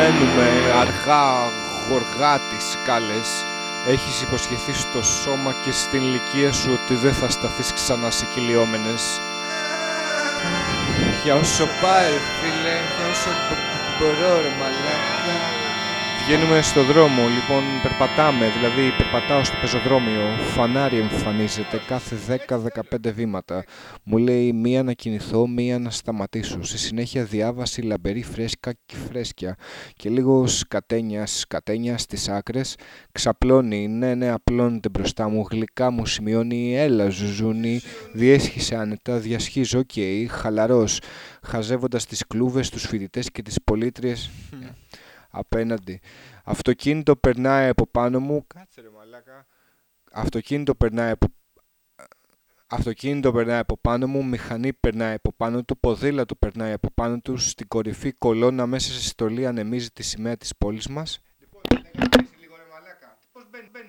Ανεβαίνουμε αργά, γοργά τις σκάλες. Έχεις υποσχεθεί στο σώμα και στην ηλικία σου ότι δεν θα σταθείς ξανά σε κυλιόμενες. Για όσο πάει ρε φίλε, για όσο μπορώ ρε μαλάκα. Βγαίνουμε στο δρόμο, λοιπόν περπατάμε, δηλαδή περπατάω στο πεζοδρόμιο. Φανάρι εμφανίζεται κάθε 10-15 βήματα. Μου λέει μία να κινηθώ, μία να σταματήσω. Στη συνέχεια διάβαση λαμπερή φρέσκα και φρέσκια. Και λίγο σκατένια στις άκρες. Ξαπλώνει, ναι, απλώνεται μπροστά μου. Γλυκά μου σημειώνει, έλα ζουζούνι. Διέσχισε άνετα, διασχίζω, χαλαρός. Χαζεύοντας τις κλούβες, τους φοιτητές και τις πολίτριες απέναντι. Αυτοκίνητο περνάει από πάνω μου. Κάτσε ρε μαλάκα. Αυτοκίνητο περνάει από πάνω μου, μηχανή περνάει από πάνω του, ποδήλατο περνάει από πάνω του, στην κορυφή κολόνα μέσα σε στολή ανεμίζει τη σημαία της πόλης μας.